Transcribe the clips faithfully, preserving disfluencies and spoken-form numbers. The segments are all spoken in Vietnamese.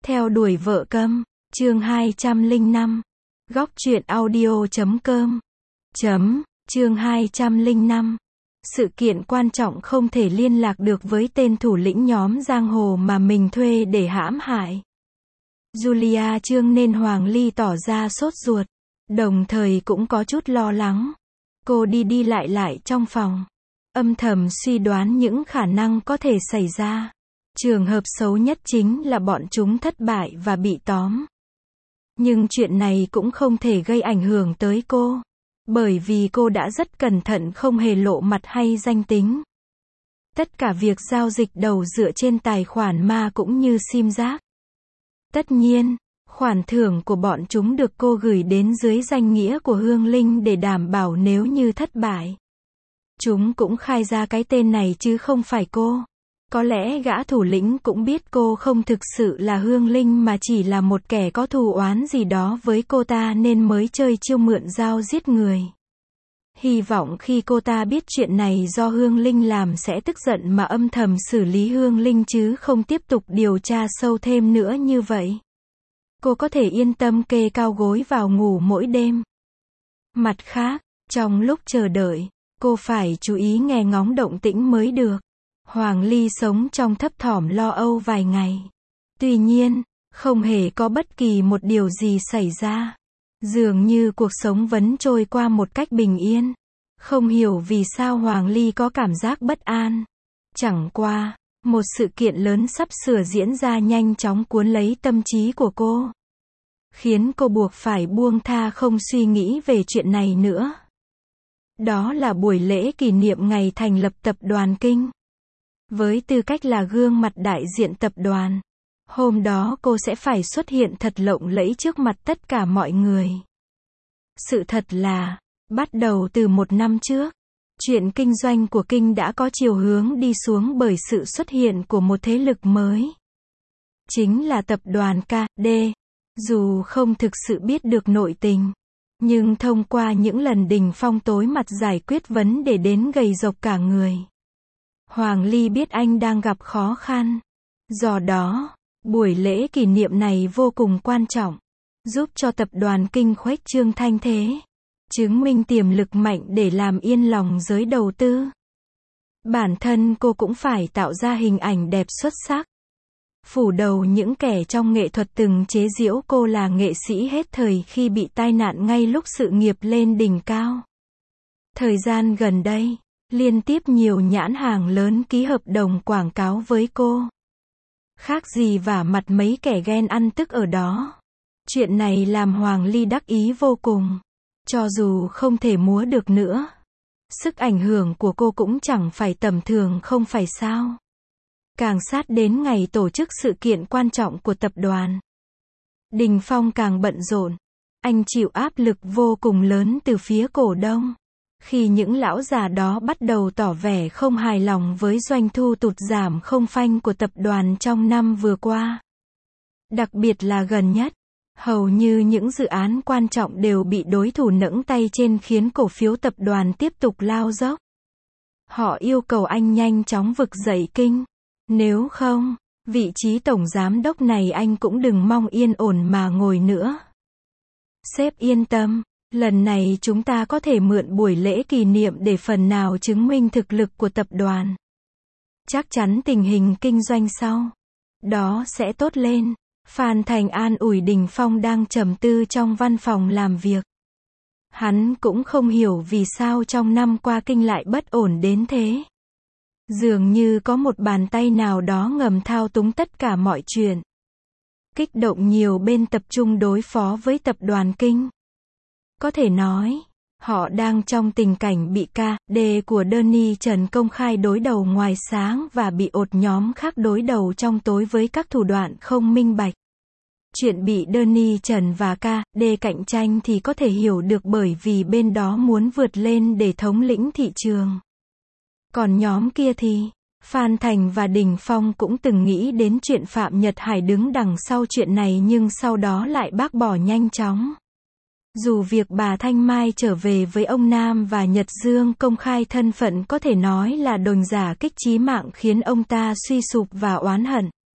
Theo đuổi vợ câm, chương hai trăm lẻ năm. Góc truyện audio chấm com. Chấm, chương hai trăm lẻ năm. Sự kiện quan trọng không thể liên lạc được với tên thủ lĩnh nhóm giang hồ mà mình thuê để hãm hại. Julia Trương nên Hoàng Ly tỏ ra sốt ruột, đồng thời cũng có chút lo lắng. Cô đi đi lại lại trong phòng, âm thầm suy đoán những khả năng có thể xảy ra. Trường hợp xấu nhất chính là bọn chúng thất bại và bị tóm. Nhưng chuyện này cũng không thể gây ảnh hưởng tới cô, bởi vì cô đã rất cẩn thận không hề lộ mặt hay danh tính. Tất cả việc giao dịch đầu dựa trên tài khoản ma cũng như sim giác. Tất nhiên, khoản thưởng của bọn chúng được cô gửi đến dưới danh nghĩa của Hương Linh để đảm bảo nếu như thất bại. Chúng cũng khai ra cái tên này chứ không phải cô. Có lẽ gã thủ lĩnh cũng biết cô không thực sự là Hương Linh mà chỉ là một kẻ có thù oán gì đó với cô ta nên mới chơi chiêu mượn dao giết người. Hy vọng khi cô ta biết chuyện này do Hương Linh làm sẽ tức giận mà âm thầm xử lý Hương Linh chứ không tiếp tục điều tra sâu thêm nữa như vậy. Cô có thể yên tâm kê cao gối vào ngủ mỗi đêm. Mặt khác, trong lúc chờ đợi, cô phải chú ý nghe ngóng động tĩnh mới được. Hoàng Ly sống trong thấp thỏm lo âu vài ngày. Tuy nhiên, không hề có bất kỳ một điều gì xảy ra. Dường như cuộc sống vẫn trôi qua một cách bình yên. Không hiểu vì sao Hoàng Ly có cảm giác bất an. Chẳng qua, một sự kiện lớn sắp sửa diễn ra nhanh chóng cuốn lấy tâm trí của cô, khiến cô buộc phải buông tha không suy nghĩ về chuyện này nữa. Đó là buổi lễ kỷ niệm ngày thành lập tập đoàn Kinh. Với tư cách là gương mặt đại diện tập đoàn, hôm đó cô sẽ phải xuất hiện thật lộng lẫy trước mặt tất cả mọi người. Sự thật là, bắt đầu từ một năm trước, chuyện kinh doanh của Kinh đã có chiều hướng đi xuống bởi sự xuất hiện của một thế lực mới. Chính là tập đoàn ca đê. Dù không thực sự biết được nội tình, nhưng thông qua những lần Đình Phong tối mặt giải quyết vấn đề đến gầy rộc cả người, Hoàng Ly biết anh đang gặp khó khăn. Do đó, buổi lễ kỷ niệm này vô cùng quan trọng, giúp cho tập đoàn Kinh khuếch trương thanh thế, chứng minh tiềm lực mạnh để làm yên lòng giới đầu tư. Bản thân cô cũng phải tạo ra hình ảnh đẹp xuất sắc, phủ đầu những kẻ trong nghệ thuật từng chế giễu cô là nghệ sĩ hết thời khi bị tai nạn ngay lúc sự nghiệp lên đỉnh cao. Thời gian gần đây, liên tiếp nhiều nhãn hàng lớn ký hợp đồng quảng cáo với cô. Khác gì vả mặt mấy kẻ ghen ăn tức ở đó. Chuyện này làm Hoàng Ly đắc ý vô cùng. Cho dù không thể múa được nữa, sức ảnh hưởng của cô cũng chẳng phải tầm thường không phải sao. Càng sát đến ngày tổ chức sự kiện quan trọng của tập đoàn, Đình Phong càng bận rộn. Anh chịu áp lực vô cùng lớn từ phía cổ đông. Khi những lão già đó bắt đầu tỏ vẻ không hài lòng với doanh thu tụt giảm không phanh của tập đoàn trong năm vừa qua. Đặc biệt là gần nhất, hầu như những dự án quan trọng đều bị đối thủ nẫng tay trên khiến cổ phiếu tập đoàn tiếp tục lao dốc. Họ yêu cầu anh nhanh chóng vực dậy Kinh. Nếu không, vị trí tổng giám đốc này anh cũng đừng mong yên ổn mà ngồi nữa. Sếp yên tâm. Lần này chúng ta có thể mượn buổi lễ kỷ niệm để phần nào chứng minh thực lực của tập đoàn. Chắc chắn tình hình kinh doanh sau đó sẽ tốt lên. Phan Thành an ủi Đình Phong đang trầm tư trong văn phòng làm việc. Hắn cũng không hiểu vì sao trong năm qua Kinh lại bất ổn đến thế. Dường như có một bàn tay nào đó ngầm thao túng tất cả mọi chuyện. Kích động nhiều bên tập trung đối phó với tập đoàn Kinh. Có thể nói, họ đang trong tình cảnh bị ca đê của Danny Trần công khai đối đầu ngoài sáng và bị ột nhóm khác đối đầu trong tối với các thủ đoạn không minh bạch. Chuyện bị Danny Trần và ca đê cạnh tranh thì có thể hiểu được bởi vì bên đó muốn vượt lên để thống lĩnh thị trường. Còn nhóm kia thì, Phan Thành và Đình Phong cũng từng nghĩ đến chuyện Phạm Nhật Hải đứng đằng sau chuyện này nhưng sau đó lại bác bỏ nhanh chóng. Dù việc bà Thanh Mai trở về với ông Nam và Nhật Dương công khai thân phận có thể nói là đòn giả kích chí mạng khiến ông ta suy sụp và oán hận.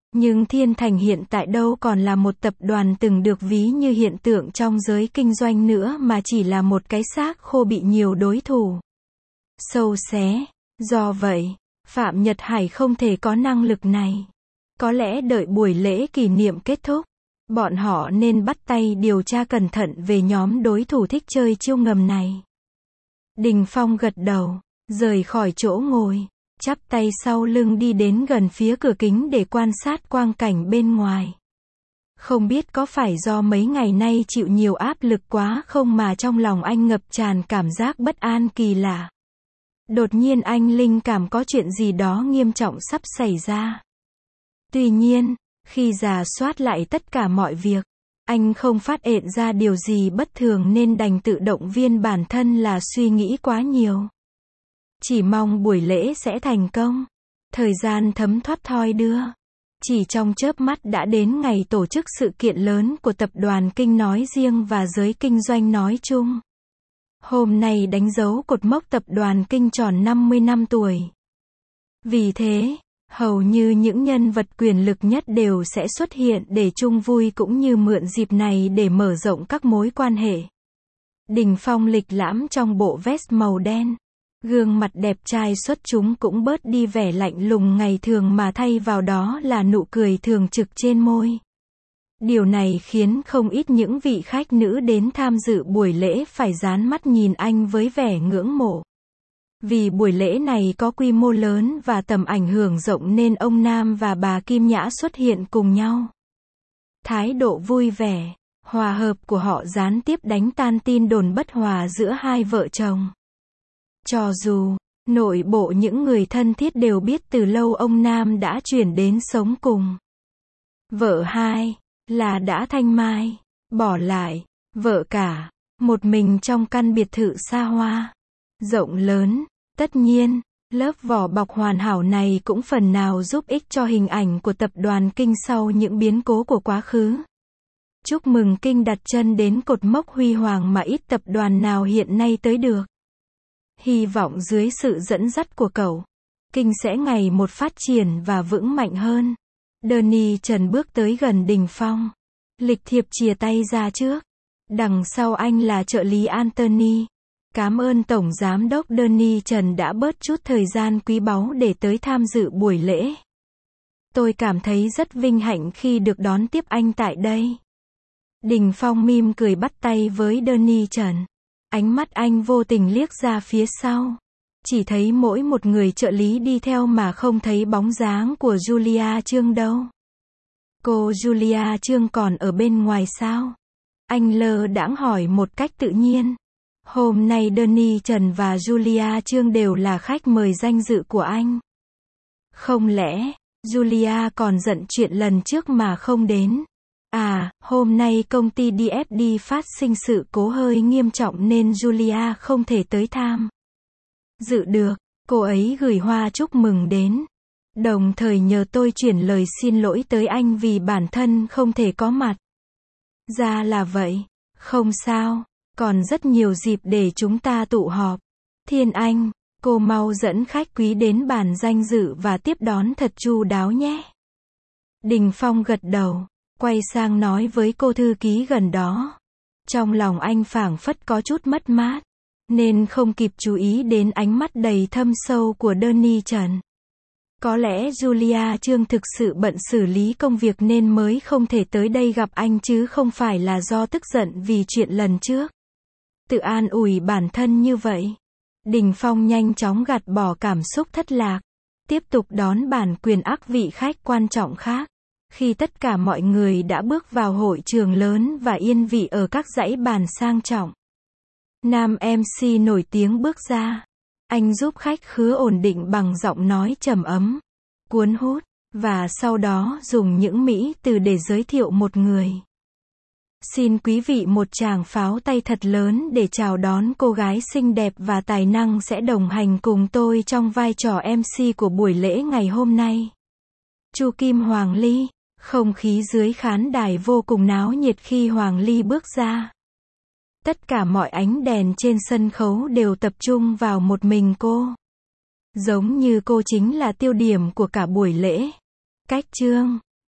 Nhưng Thiên Thành hiện tại đâu còn là một tập đoàn từng được ví như hiện tượng trong giới kinh doanh nữa mà chỉ là một cái xác khô bị nhiều đối thủ sâu xé. Do vậy, Phạm Nhật Hải không thể có năng lực này. Có lẽ đợi buổi lễ kỷ niệm kết thúc, bọn họ nên bắt tay điều tra cẩn thận về nhóm đối thủ thích chơi chiêu ngầm này. Đình Phong gật đầu, rời khỏi chỗ ngồi, chắp tay sau lưng đi đến gần phía cửa kính để quan sát quang cảnh bên ngoài. Không biết có phải do mấy ngày nay chịu nhiều áp lực quá không mà trong lòng anh ngập tràn cảm giác bất an kỳ lạ. Đột nhiên anh linh cảm có chuyện gì đó nghiêm trọng sắp xảy ra. Tuy nhiên, khi rà soát lại tất cả mọi việc, anh không phát hiện ra điều gì bất thường nên đành tự động viên bản thân là suy nghĩ quá nhiều. Chỉ mong buổi lễ sẽ thành công. Thời gian thấm thoát thoi đưa. Chỉ trong chớp mắt đã đến ngày tổ chức sự kiện lớn của tập đoàn Kinh nói riêng và giới kinh doanh nói chung. Hôm nay đánh dấu cột mốc tập đoàn Kinh tròn năm mươi năm tuổi. Vì thế, hầu như những nhân vật quyền lực nhất đều sẽ xuất hiện để chung vui cũng như mượn dịp này để mở rộng các mối quan hệ. Đình Phong lịch lãm trong bộ vest màu đen. Gương mặt đẹp trai xuất chúng cũng bớt đi vẻ lạnh lùng ngày thường mà thay vào đó là nụ cười thường trực trên môi. Điều này khiến không ít những vị khách nữ đến tham dự buổi lễ phải dán mắt nhìn anh với vẻ ngưỡng mộ. Vì buổi lễ này có quy mô lớn và tầm ảnh hưởng rộng nên ông Nam và bà Kim Nhã xuất hiện cùng nhau. Thái độ vui vẻ, hòa hợp của họ gián tiếp đánh tan tin đồn bất hòa giữa hai vợ chồng. Cho dù, nội bộ những người thân thiết đều biết từ lâu ông Nam đã chuyển đến sống cùng vợ hai, là đã Thanh Mai, bỏ lại, vợ cả, một mình trong căn biệt thự xa hoa, rộng lớn. Tất nhiên, lớp vỏ bọc hoàn hảo này cũng phần nào giúp ích cho hình ảnh của tập đoàn Kinh sau những biến cố của quá khứ. Chúc mừng Kinh đặt chân đến cột mốc huy hoàng mà ít tập đoàn nào hiện nay tới được. Hy vọng dưới sự dẫn dắt của cậu, Kinh sẽ ngày một phát triển và vững mạnh hơn. Danny Trần bước tới gần Đình Phong. Lịch thiệp chìa tay ra trước. Đằng sau anh là trợ lý Anthony. Cảm ơn Tổng Giám đốc Danny Trần đã bớt chút thời gian quý báu để tới tham dự buổi lễ. Tôi cảm thấy rất vinh hạnh khi được đón tiếp anh tại đây. Đình Phong mỉm cười bắt tay với Danny Trần. Ánh mắt anh vô tình liếc ra phía sau. Chỉ thấy mỗi một người trợ lý đi theo mà không thấy bóng dáng của Julia Trương đâu. Cô Julia Trương còn ở bên ngoài sao? Anh lơ đãng hỏi một cách tự nhiên. Hôm nay Danny Trần và Julia Trương đều là khách mời danh dự của anh. Không lẽ, Julia còn giận chuyện lần trước mà không đến? À, hôm nay công ty đê ép đê phát sinh sự cố hơi nghiêm trọng nên Julia không thể tới tham dự được. Cô ấy gửi hoa chúc mừng đến. Đồng thời nhờ tôi chuyển lời xin lỗi tới anh vì bản thân không thể có mặt. Ra là vậy. Không sao. Còn rất nhiều dịp để chúng ta tụ họp. Thiên Anh, cô mau dẫn khách quý đến bàn danh dự và tiếp đón thật chu đáo nhé. Đình Phong gật đầu, quay sang nói với cô thư ký gần đó. Trong lòng anh phảng phất có chút mất mát, nên không kịp chú ý đến ánh mắt đầy thâm sâu của Danny Trần. Có lẽ Julia Trương thực sự bận xử lý công việc nên mới không thể tới đây gặp anh chứ không phải là do tức giận vì chuyện lần trước. Tự an ủi bản thân như vậy. Đình Phong nhanh chóng gạt bỏ cảm xúc thất lạc. Tiếp tục đón bản quyền ác vị khách quan trọng khác. Khi tất cả mọi người đã bước vào hội trường lớn và yên vị ở các dãy bàn sang trọng. Nam em xê nổi tiếng bước ra. Anh giúp khách khứa ổn định bằng giọng nói trầm ấm, cuốn hút, và sau đó dùng những mỹ từ để giới thiệu một người. Xin quý vị một tràng pháo tay thật lớn để chào đón cô gái xinh đẹp và tài năng sẽ đồng hành cùng tôi trong vai trò em xê của buổi lễ ngày hôm nay. Chu Kim Hoàng Ly. Không khí dưới khán đài vô cùng náo nhiệt khi Hoàng Ly bước ra. Tất cả mọi ánh đèn trên sân khấu đều tập trung vào một mình cô. Giống như cô chính là tiêu điểm của cả buổi lễ. Cách chương